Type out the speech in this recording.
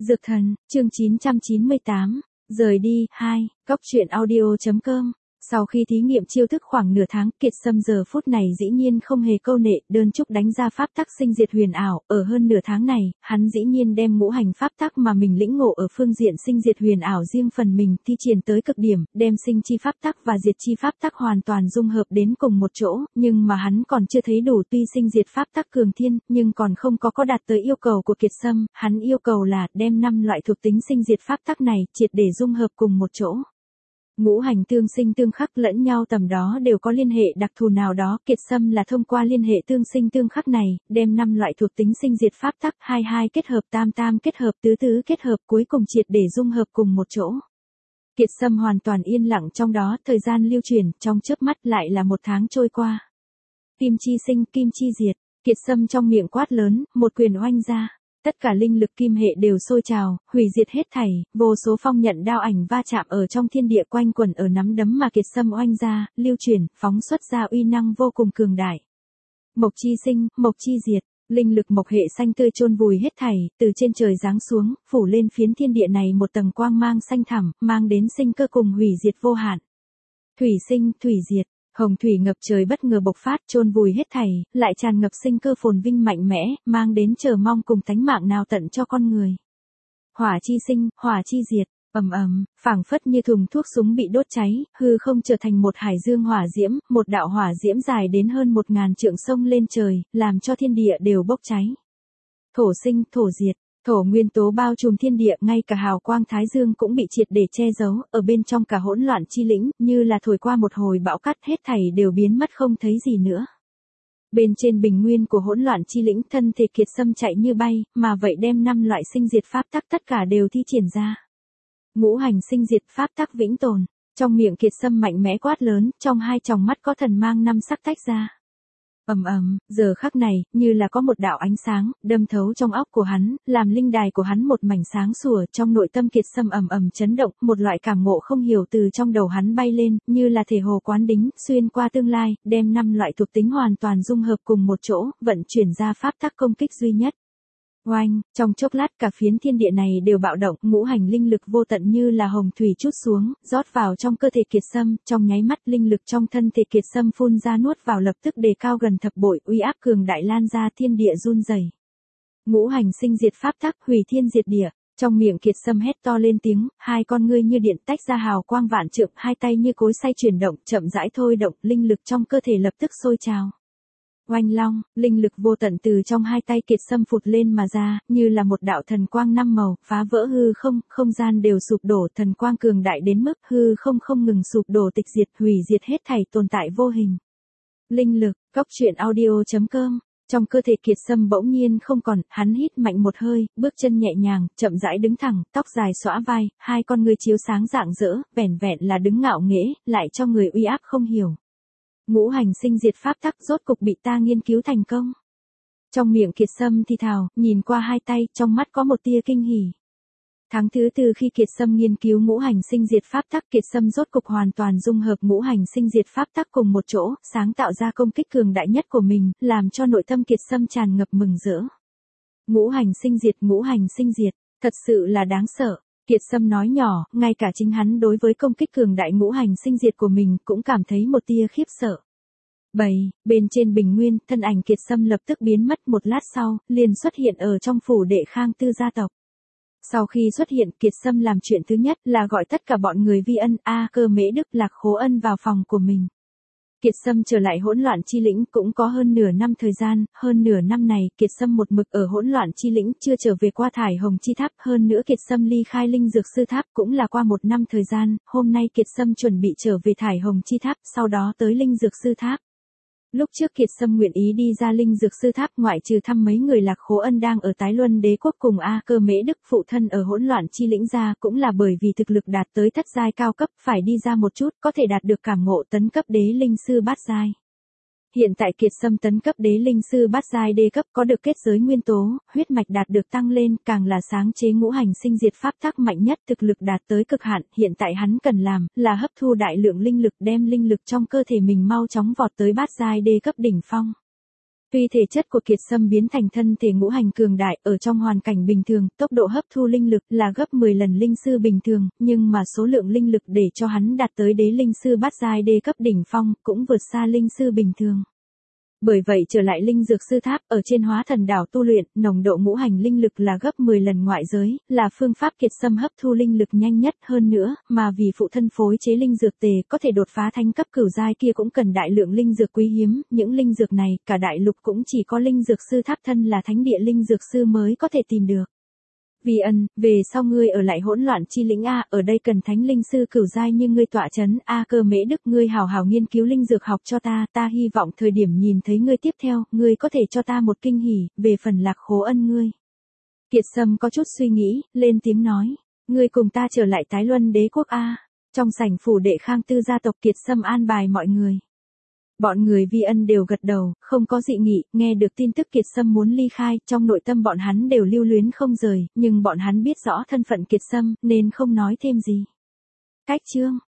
Dược thần, chương 998, rời đi, 2, Cóc truyện audio.com. Sau khi thí nghiệm chiêu thức khoảng nửa tháng, Kiệt Sâm giờ phút này dĩ nhiên không hề câu nệ, đơn trúc đánh ra pháp tắc sinh diệt huyền ảo, ở hơn nửa tháng này, hắn dĩ nhiên đem ngũ hành pháp tắc mà mình lĩnh ngộ ở phương diện sinh diệt huyền ảo riêng phần mình thi triển tới cực điểm, đem sinh chi pháp tắc và diệt chi pháp tắc hoàn toàn dung hợp đến cùng một chỗ, nhưng mà hắn còn chưa thấy đủ, tuy sinh diệt pháp tắc cường thiên, nhưng còn không có đạt tới yêu cầu của Kiệt Sâm, hắn yêu cầu là đem 5 loại thuộc tính sinh diệt pháp tắc này triệt để dung hợp cùng một chỗ. Ngũ hành tương sinh tương khắc lẫn nhau, tầm đó đều có liên hệ đặc thù nào đó, Kiệt Sâm là thông qua liên hệ tương sinh tương khắc này, đem 5 loại thuộc tính sinh diệt pháp tắc, 22 kết hợp, tam kết hợp, tứ kết hợp, cuối cùng triệt để dung hợp cùng một chỗ. Kiệt Sâm hoàn toàn yên lặng trong đó, thời gian lưu chuyển, trong chớp mắt lại là 1 tháng trôi qua. Kim chi sinh, kim chi diệt, Kiệt Sâm trong miệng quát lớn, một quyền oanh ra. Tất cả linh lực kim hệ đều sôi trào, hủy diệt hết thảy, vô số phong nhận đao ảnh va chạm ở trong thiên địa quanh quẩn ở nắm đấm mà Kiệt Sâm oanh ra, lưu chuyển, phóng xuất ra uy năng vô cùng cường đại. Mộc chi sinh, mộc chi diệt, linh lực mộc hệ xanh tươi chôn vùi hết thảy, từ trên trời giáng xuống, phủ lên phiến thiên địa này một tầng quang mang xanh thẳm, mang đến sinh cơ cùng hủy diệt vô hạn. Thủy sinh, thủy diệt. Hồng thủy ngập trời bất ngờ bộc phát, chôn vùi hết thảy, lại tràn ngập sinh cơ phồn vinh mạnh mẽ, mang đến chờ mong cùng tánh mạng nào tận cho con người. Hỏa chi sinh, hỏa chi diệt, ầm, phảng phất như thùng thuốc súng bị đốt cháy, hư không trở thành một hải dương hỏa diễm, một đạo hỏa diễm dài đến hơn 1000 trượng sông lên trời, làm cho thiên địa đều bốc cháy. Thổ sinh, thổ diệt. Thổ nguyên tố bao trùm thiên địa, ngay cả hào quang thái dương cũng bị triệt để che giấu, ở bên trong cả hỗn loạn chi lĩnh, như là thổi qua một hồi bão cát, hết thảy đều biến mất không thấy gì nữa. Bên trên bình nguyên của hỗn loạn chi lĩnh, thân thể Kiệt Sâm chạy như bay, mà vậy đem 5 loại sinh diệt pháp tắc tất cả đều thi triển ra. Ngũ hành sinh diệt pháp tắc vĩnh tồn, trong miệng Kiệt Sâm mạnh mẽ quát lớn, trong hai tròng mắt có thần mang 5 sắc tách ra. Giờ khắc này, như là có một đạo ánh sáng, đâm thấu trong óc của hắn, làm linh đài của hắn một mảnh sáng sủa, trong nội tâm Kiệt Sâm chấn động, một loại cảm ngộ không hiểu từ trong đầu hắn bay lên, như là thể hồ quán đính, xuyên qua tương lai, đem 5 loại thuộc tính hoàn toàn dung hợp cùng một chỗ, vận chuyển ra pháp tắc công kích duy nhất. Oanh, trong chốc lát cả phiến thiên địa này đều bạo động, ngũ hành linh lực vô tận như là hồng thủy trút xuống, rót vào trong cơ thể Kiệt Sâm, trong nháy mắt linh lực trong thân thể Kiệt Sâm phun ra nuốt vào lập tức đề cao gần thập bội, uy áp cường đại lan ra, thiên địa run rẩy. Ngũ hành sinh diệt pháp tắc, hủy thiên diệt địa, trong miệng Kiệt Sâm hét to lên tiếng, hai con ngươi như điện tách ra hào quang vạn trượng, hai tay như cối xay chuyển động, chậm rãi thôi động, linh lực trong cơ thể lập tức sôi trào. Oanh long, linh lực vô tận từ trong hai tay Kiệt Sâm phụt lên mà ra, như là một đạo thần quang 5 màu, phá vỡ hư không, không gian đều sụp đổ, thần quang cường đại đến mức hư không ngừng sụp đổ, tịch diệt, hủy diệt hết thảy tồn tại vô hình. Linh lực, Cóc truyện audio.com. Trong cơ thể Kiệt Sâm bỗng nhiên không còn, hắn hít mạnh một hơi, bước chân nhẹ nhàng, chậm rãi đứng thẳng, tóc dài xõa vai, hai con ngươi chiếu sáng rạng rỡ, vẻn vẹn là đứng ngạo nghễ, lại cho người uy áp không hiểu. Ngũ hành sinh diệt pháp tắc rốt cục bị ta nghiên cứu thành công. Trong miệng Kiệt Sâm thì thào, nhìn qua hai tay, trong mắt có một tia kinh hỉ. Tháng thứ 4 khi Kiệt Sâm nghiên cứu ngũ hành sinh diệt pháp tắc, Kiệt Sâm rốt cục hoàn toàn dung hợp ngũ hành sinh diệt pháp tắc cùng một chỗ, sáng tạo ra công kích cường đại nhất của mình, làm cho nội tâm Kiệt Sâm tràn ngập mừng rỡ. Ngũ hành sinh diệt, thật sự là đáng sợ. Kiệt Sâm nói nhỏ, ngay cả chính hắn đối với công kích cường đại ngũ hành sinh diệt của mình cũng cảm thấy một tia khiếp sợ. Bên trên bình nguyên, thân ảnh Kiệt Sâm lập tức biến mất, một lát sau, liền xuất hiện ở trong phủ đệ Khang Tư gia tộc. Sau khi xuất hiện, Kiệt Sâm làm chuyện thứ nhất là gọi tất cả bọn người Vi Ân, A Cơ Mễ Đức, Lạc Khố Ân vào phòng của mình. Kiệt Sâm trở lại hỗn loạn chi lĩnh cũng có hơn nửa năm thời gian, hơn nửa năm này, Kiệt Sâm một mực ở hỗn loạn chi lĩnh, chưa trở về qua Thải Hồng chi tháp, hơn nữa Kiệt Sâm ly khai Linh Dược Sư tháp cũng là qua 1 năm thời gian, hôm nay Kiệt Sâm chuẩn bị trở về Thải Hồng chi tháp, sau đó tới Linh Dược Sư tháp. Lúc trước Kiệt Sâm nguyện ý đi ra Linh Dược Sư tháp, ngoại trừ thăm mấy người Lạc Khố Ân đang ở Tái Luân Đế quốc cùng A Cơ Mễ Đức phụ thân ở hỗn loạn chi lĩnh ra, cũng là bởi vì thực lực đạt tới thất giai cao cấp, phải đi ra một chút, có thể đạt được cảm ngộ tấn cấp đế linh sư bát giai. Hiện tại Kiệt Sâm tấn cấp đế linh sư bát giai đê cấp, có được kết giới nguyên tố, huyết mạch đạt được tăng lên, càng là sáng chế ngũ hành sinh diệt pháp tắc mạnh nhất, thực lực đạt tới cực hạn, hiện tại hắn cần làm là hấp thu đại lượng linh lực, đem linh lực trong cơ thể mình mau chóng vọt tới bát giai đê cấp đỉnh phong. Tuy thể chất của Kiệt Sâm biến thành thân thể ngũ hành cường đại ở trong hoàn cảnh bình thường, tốc độ hấp thu linh lực là gấp 10 lần linh sư bình thường, nhưng mà số lượng linh lực để cho hắn đạt tới đế linh sư bát giai đê cấp đỉnh phong cũng vượt xa linh sư bình thường. Bởi vậy trở lại linh dược sư tháp ở trên Hóa Thần đảo tu luyện, nồng độ ngũ hành linh lực là gấp 10 lần ngoại giới, là phương pháp Kiệt Sâm hấp thu linh lực nhanh nhất hơn nữa, mà vì phụ thân phối chế linh dược tề có thể đột phá thánh cấp cửu giai kia cũng cần đại lượng linh dược quý hiếm, những linh dược này cả đại lục cũng chỉ có linh dược sư tháp thân là thánh địa linh dược sư mới có thể tìm được. Vi Ân, về sau ngươi ở lại hỗn loạn chi lĩnh a, ở đây cần thánh linh sư cửu giai như ngươi tọa chấn a. Cơ Mễ Đức, ngươi hào hào nghiên cứu linh dược học cho ta hy vọng thời điểm nhìn thấy ngươi tiếp theo, ngươi có thể cho ta một kinh hỉ, về phần Lạc Khố Ân ngươi. Kiệt Sâm có chút suy nghĩ, lên tiếng nói, ngươi cùng ta trở lại Tái Luân đế quốc a. Trong sảnh phủ đệ Khang Tư gia tộc, Kiệt Sâm an bài mọi người. Bọn người Vi Ân đều gật đầu, không có dị nghị, nghe được tin tức Kiệt Sâm muốn ly khai, trong nội tâm bọn hắn đều lưu luyến không rời, nhưng bọn hắn biết rõ thân phận Kiệt Sâm, nên không nói thêm gì. Cách chương